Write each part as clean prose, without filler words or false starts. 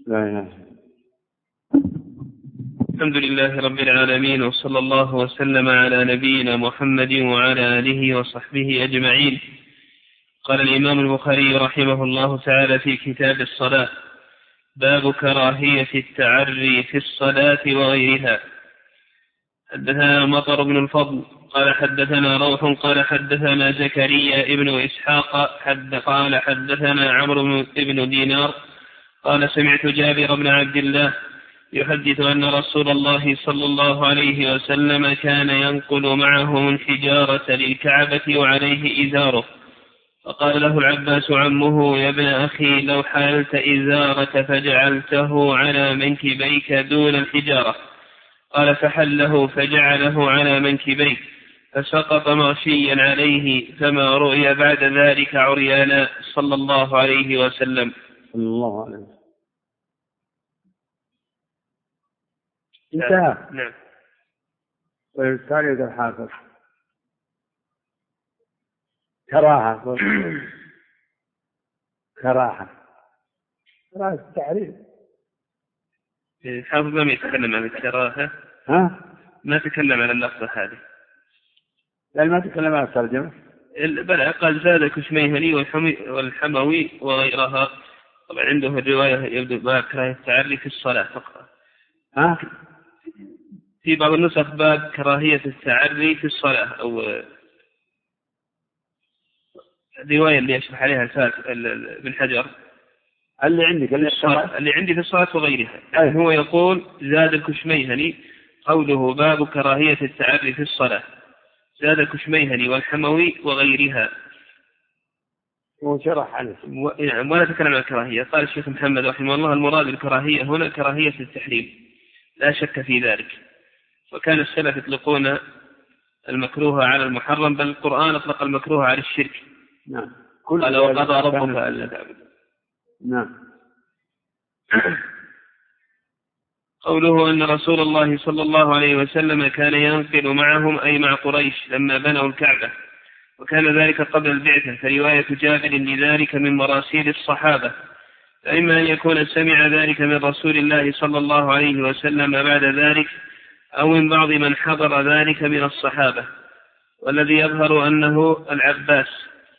لا إله. الحمد لله رب العالمين، وصلى الله وسلم على نبينا محمد وعلى آله وصحبه أجمعين. قال الإمام البخاري رحمه الله تعالى في كتاب الصلاة: باب كراهية التعري في الصلاة وغيرها. حدثنا مطر بن الفضل قال حدثنا روح قال حدثنا زكريا ابن إسحاق قال حدثنا عمرو بن دينار قال سمعت جابر بن عبد الله يحدث أن رسول الله صلى الله عليه وسلم كان ينقل معهم الحجارة للكعبة وعليه إزاره، فقال له العباس عمه: يا ابن أخي، لو حالت إزارك فجعلته على منكبيك دون الحجارة. قال: فحله فجعله على منكبيه فسقط مغشيا عليه، فما رؤي بعد ذلك عريانا صلى الله عليه وسلم. صلى الله عليه وسلم. انتهى. نعم. ويستعيد الحافظ كراهة التعريف. الحافظ لم يتكلم عن الكراهة. ما تكلم عن اللفظة هذه. لا، ما تكلم عن الترجمة. بلى، قال: زاد كشميهني والحموي وغيرها. طبعا عنده الرواية يبدو باب كراهية التعري في الصلاة فقط. في بعض النسخ باب كراهية التعري في الصلاة، أو الرواية اللي يشرح عليها ابن حجر اللي عندي في الصلاة وغيرها. هو يقول: زاد الكشميهني، قوله باب كراهية التعري في الصلاة، زاد الكشميهني والحموي وغيرها. وشرح عنه. نعم. ولا تكلم عن الكراهية. قال الشيخ محمد رحمه الله: المراد بالكراهية هنا كراهية التحريم، لا شك في ذلك. وكان السلف يطلقون المكروه على المحرم، بل القرآن أطلق المكروه على الشرك. نعم. قال: وقضى ربك ألا تعبدوا. نعم. قوله أن رسول الله صلى الله عليه وسلم كان ينقل معهم، أي مع قريش، لما بنوا الكعبة، وكان ذلك قبل البعثة، فرواية جابر لذلك من مراسيل الصحابة، فإما أن يكون سمع ذلك من رسول الله صلى الله عليه وسلم بعد ذلك، أو من بعض من حضر ذلك من الصحابة، والذي يظهر أنه العباس،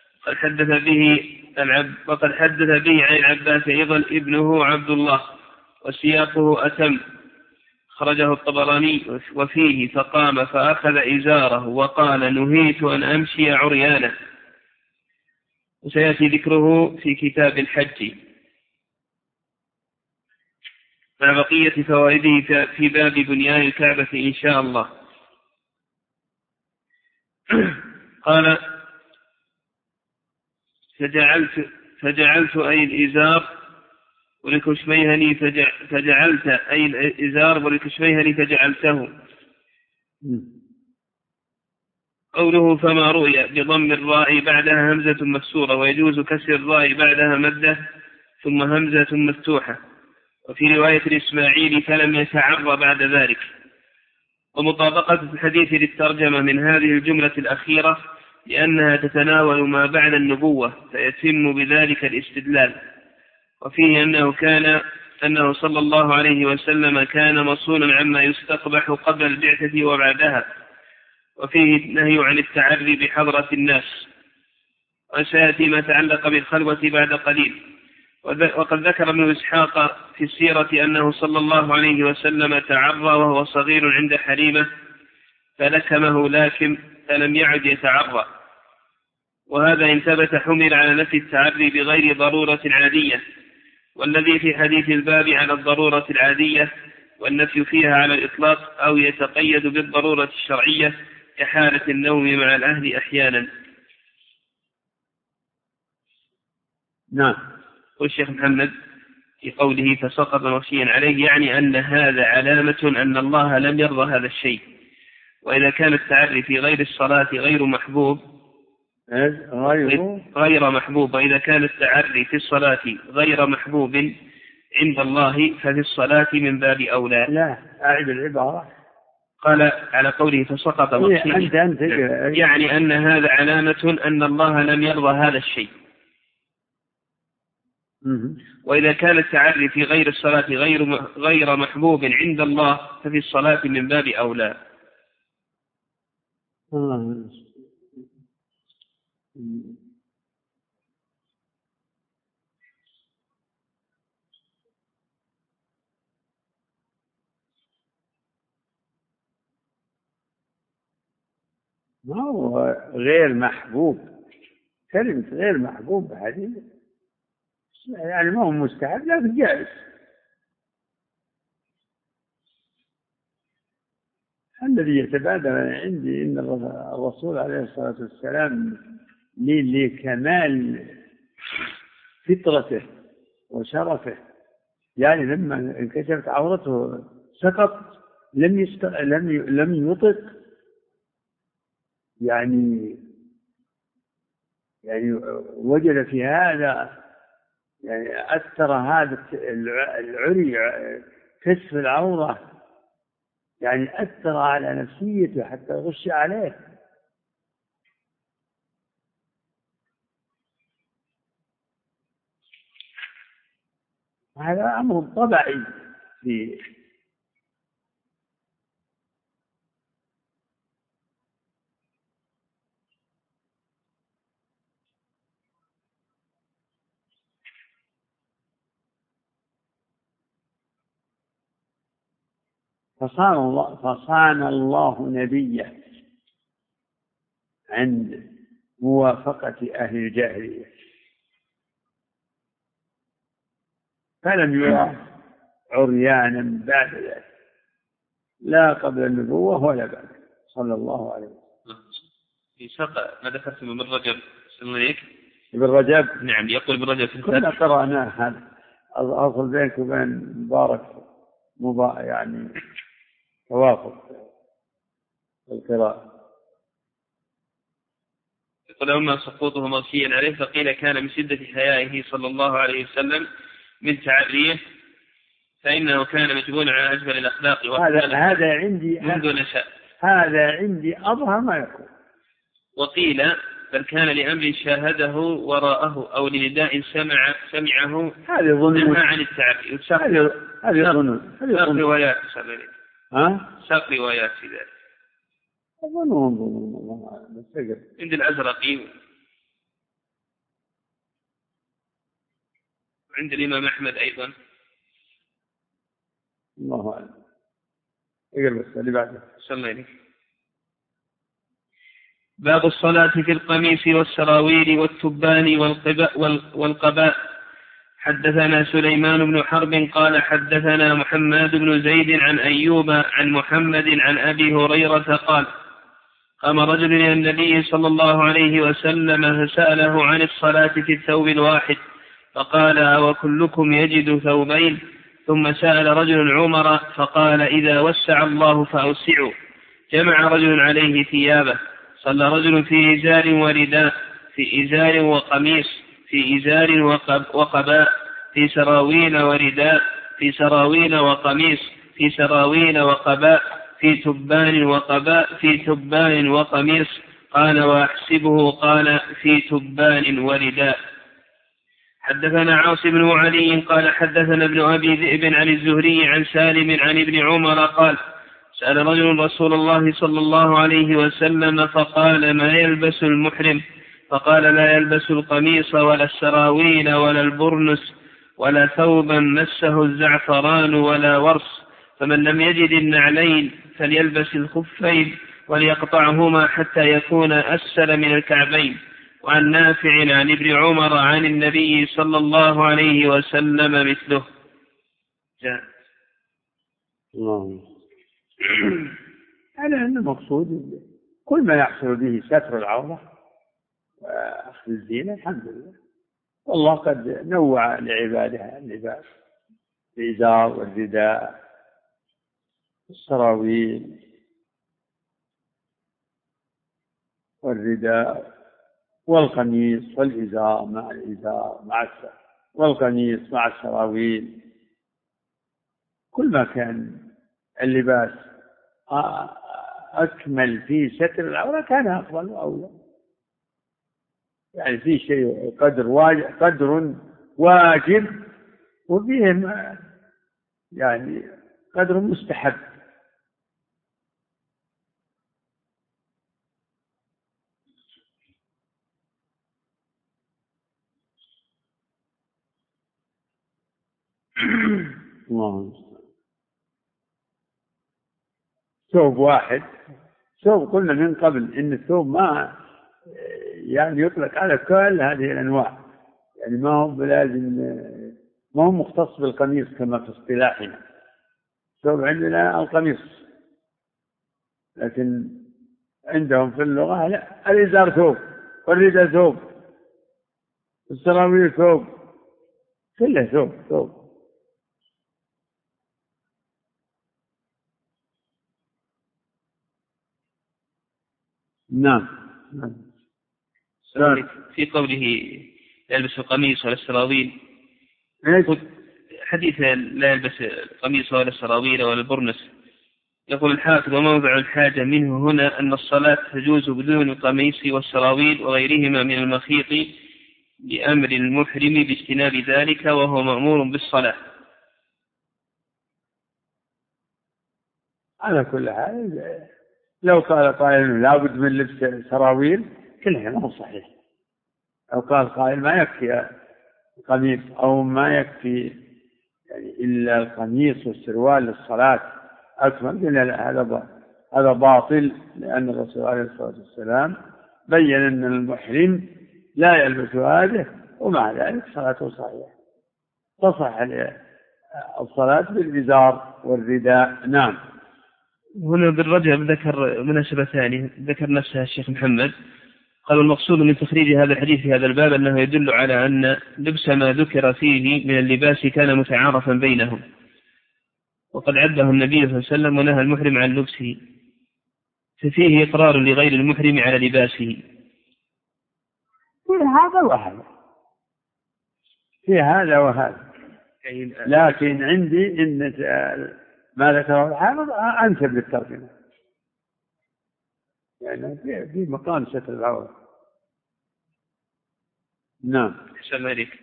وقد حدث به عن العباس أيضا ابنه عبد الله، وسياقه أتم. خرجه الطبراني وفيه: فقام فأخذ إزاره وقال: نهيت أن أمشي عريانا. وسيأتي ذكره في كتاب الحج مع بقية فوائده في باب بنيان الكعبة إن شاء الله. قال: فجعلت أي الإزار ولكشميهني فجعلت أي الإزار ولكشميهني فجعلته. قوله فما رؤي بضم الراء بعدها همزة مكسورة، ويجوز كسر الراء بعدها مدة ثم همزة مفتوحة. وفي رواية الإسماعيلي فلم يتعر بعد ذلك. ومطابقة الحديث للترجمة من هذه الجملة الأخيرة لأنها تتناول ما بعد النبوة، فيتم بذلك الاستدلال. وفيه أنه صلى الله عليه وسلم كان مصونا عما يستقبح قبل البعثة وبعدها. وفيه نهي عن التعري بحضرة الناس. وسيأتي ما تعلق بالخلوة بعد قليل. وقد ذكر ابن إسحاق في السيرة أنه صلى الله عليه وسلم تعرى وهو صغير عند حليمة فلكمه لكم فلم يعد يتعرى، وهذا إن ثبت حمل على نفي التعري بغير ضرورة عادية، والذي في حديث الباب على الضرورة العادية، والنفي فيها على الإطلاق أو يتقيد بالضرورة الشرعية كحالة النوم مع الأهل أحيانا. نعم. والشيخ محمد في قوله فسقط مغشيا عليه يعني أن هذا علامة أن الله لم يرضى هذا الشيء. وإذا كان التعري في غير الصلاة غير محبوب، وإذا كان التعري في الصلاة غير محبوب عند الله ففي الصلاة من باب أولى. لا، أعيد العبارة. قال على قوله فسقط مغشيا يعني أن هذا علامة أن الله لم يرضى هذا الشيء. وإذا كان التعري في غير الصلاة غير محبوب عند الله ففي الصلاة من باب أولى. ما هو غير محبوب، كلمة غير محبوب هذه يعني ما هو مستحب لكن جائز. الذي يتبادر عندي إن الرسول عليه الصلاة والسلام لكمال فطرته وشرفه يعني لما انكشفت عورته سقط، لم يطق، يعني وجد في هذا يعني أثر هذا العري كشف العورة يعني أثر على نفسيته حتى غش عليه. هذا أمر طبيعي في فصان الله نبيه عند موافقة أهل الجاهلية، فلم يرى عريانا بعد ذلك لا قبل النبوة ولا بعد، صلى الله عليه وسلم. في شق ما ذكرت من رجب سنريك ابن رجب، نعم، يقول ابن رجب في كنا قرأناه هذا. أصل بينك وبين مبارك يعني توافق القراءة. يقول أما سقوطه مغشيا عليه فقيل كان من شدة حيائه صلى الله عليه وسلم من تعريه، فإنه كان مجبولا على أجمل الأخلاق. هذا عندي منذ نشأ، هذا عندي أظهر ما يكون. وقيل بل كان لأمر شاهده وراءه أو لنداء سمعه هذه ظنون عن التعري. هذه ظنون روايات ساق روايات في ذلك. ظنون عند الأزرقي وعند الإمام أحمد أيضا. الله أعلم. اقرأ بس اللي بعده. صلى الله عليه. باب الصلاة في القميص والسراويل والتبان والقباء. حدثنا سليمان بن حرب قال حدثنا محمد بن زيد عن أيوب عن محمد عن أبي هريرة قال قام رجل إلى النبي صلى الله عليه وسلم فسأله عن الصلاة في الثوب الواحد فقال وكلكم يجد ثوبين؟ ثم سأل رجل عمر فقال إذا وسع الله فأوسعوا. جمع رجل عليه ثيابه، صلى رجل في إزار ورداء، في إزار وقميص، في إزار وقباء، في سراويل ورداء، في سراويل وقميص، في سراويل وقباء، في تبان وقباء، في تبان وقميص. قال وأحسبه قال في تبان ورداء. حدثنا عاصم بن علي قال حدثنا ابن أبي ذئب عن الزهري عن سالم عن ابن عمر قال سأل رجل رسول الله صلى الله عليه وسلم فقال ما يلبس المحرم؟ فقال لا يلبس القميص ولا السراويل ولا البرنس ولا ثوبا مسه الزعفران ولا ورس، فمن لم يجد النعلين فليلبس الخفين وليقطعهما حتى يكون أسفل من الكعبين. وعن نافع عن ابن عمر عن النبي صلى الله عليه وسلم مثله. جاء الله على أن المقصود كل ما يحصل به ستر العورة وأخذ الزينة الحمد لله، والله قد نوع لعباده اللباس، الإزار والرداء السراويل والرداء والقميص والإزار مع الإزار والقميص مع السراويل. كل ما كان اللباس أكمل في ستر العورة كان أفضل وأولى. يعني في شيء قدر واجب وفيه يعني قدر مستحب. الله. ثوب واحد، ثوب قلنا من قبل إن الثوب ما يعني يطلق على كل هذه الأنواع، يعني ما هو بلازم، ما هو مختص بالقميص كما في اصطلاحنا. ثوب عندنا القميص، لكن عندهم في اللغة لا، الإزار ثوب، والرداء ثوب، السراويل ثوب، كله ثوب. نعم. في قوله يلبس القميص ولا السراويل، حديث لا يلبس القميص ولا السراويل ولا البرنس، يقول الحافظ: وموضع الحاجة منه هنا أن الصلاة تجوز بدون القميص والسراويل وغيرهما من المخيط بأمر المحرم باجتناب ذلك، وهو مأمور بالصلاة. على كل حال لو قال قائل لا بد من لبس سراويل كلها ما هو صحيح. لو قال قائل ما يكفي القميص أو ما يكفي يعني إلا القميص والسروال للصلاة أكمل، قلنا هذا باطل، لأن الرسول عليه الصلاة والسلام بين أن المحرم لا يلبس هذا، ومع ذلك صلاته صحيحة، تصح الصلاة بالإزار والرداء. نعم. هنا بالرجب ذكر مناسبة ثانية، ذكر نفسها الشيخ محمد، قال: المقصود من تخريج هذا الحديث في هذا الباب أنه يدل على أن لبس ما ذكر فيه من اللباس كان متعارفا بينهم، وقد عده النبي صلى الله عليه وسلم ونهى المحرم عن لبسه، ففيه إقرار لغير المحرم على لباسه. هذا وهذا، في هذا وهذا، لكن عندي إن ما ذكره الحافظ أنسب للترجمة، يعني في مقام ستر العورة. نعم. أحسن عليك.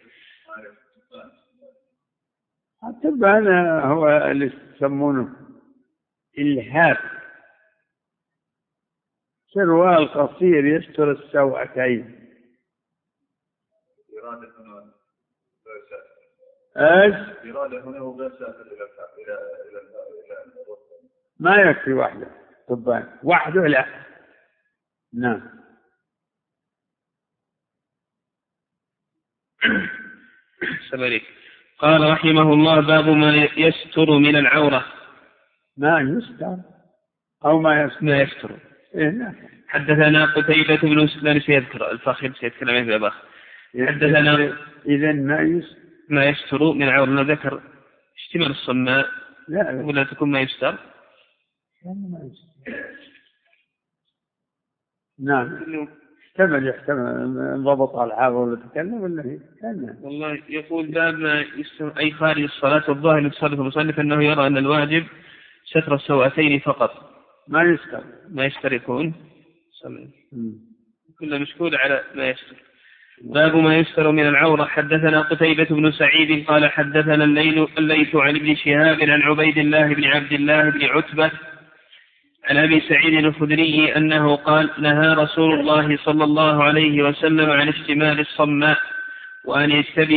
التبان هو اللي يسمونه الهاب، سروال قصير يستر السوأتين. إرادة هنا وغير سافر إلى ما يكفي واحدة طبان وحده لا. نعم. سبريك. قال رحمه الله: باب ما يستر من العورة. ما يستر أو ما يستر. إيه. حدثنا قتيبة بن سليمان، سيذكر الفاخر سيتكلم في الأخ. حدثنا إذن ما يستر من العورة، ذكر اشتمال الصماء لا ولا تكون ما يستر. نعم. يحتمل انضبط على الحاضر ولا تكلم ولا هي والله. يقول باب ما أي خارج الصلاة، والظاهر لتصرف المصنف أنه يرى أن الواجب ستر السوأتين فقط، ما يستر يكون كل مشكول على ما يستر. باب ما يستر من العورة. حدثنا قتيبة بن سعيد قال حدثنا الليث عن ابن شهاب عن عبيد الله بن عبد الله بن عتبة عن أبي سعيد الخدري أنه قال: نهى رسول الله صلى الله عليه وسلم عن اشتمال الصماء، وأن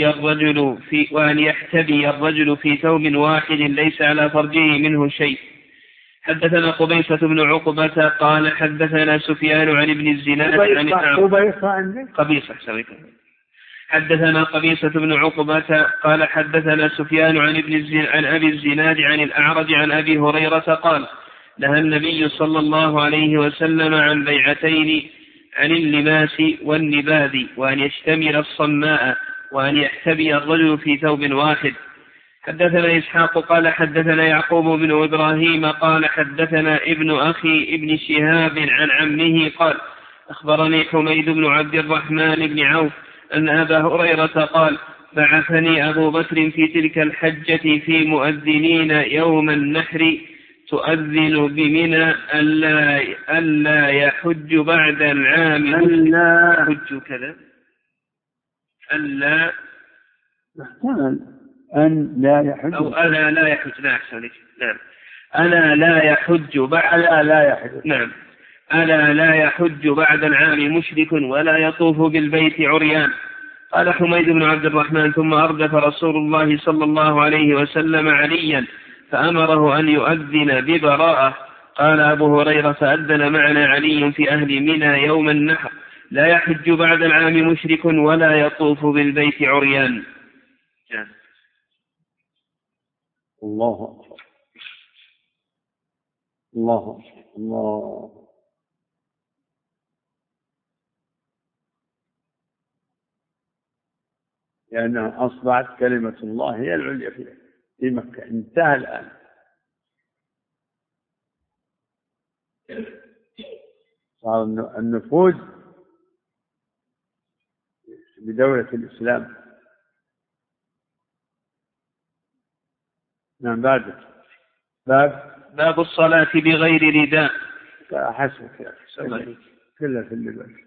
يحتبي الرجل في ثوب واحد ليس على فرجه منه شيء. حدثنا قبيصة بن عقبة قال حدثنا سفيان عن ابن الزناد حدثنا قبيصة بن عقبة قال حدثنا سفيان عن أبي الزناد عن الأعرج عن أبي هريرة قال: نهى النبي صلى الله عليه وسلم عن بيعتين، عن اللماس والنباذ، وأن يشتمل الصماء، وأن يحتبي الرجل في ثوب واحد. حدثنا إسحاق قال حدثنا يعقوب بن إبراهيم قال حدثنا ابن أخي ابن شهاب عن عمه قال: أخبرني حميد بن عبد الرحمن بن عوف أن أبا هريرة قال: بعثني أبو بكر في تلك الحجة في مؤذنين يوم النحر تؤذن بمنى ألا يحج بعد العام، ألا محتمل أن لا يحج أو أنا لا يحج. لا أحسن. نعم. أنا لا يحج بعد. ألا لا يحج. نعم. ألا لا يحج بعد العام مشرك ولا يطوف بالبيت عريان. قال حميد بن عبد الرحمن: ثم أردف رسول الله صلى الله عليه وسلم عليا فأمره أن يؤذن ببراءة. قال أبو هريرة: فأذن معنا علي في أهل منى يوم النحر: لا يحج بعد العام مشرك ولا يطوف بالبيت عريان. الله أكبر الله أكبر الله. لأنها أصبحت كلمة الله هي العليا في مكة. انتهى الآن. صار النفوذ بدولة الإسلام. نعم. باب الصلاة بغير رداء. حسبك يا أخي كله في اللباس.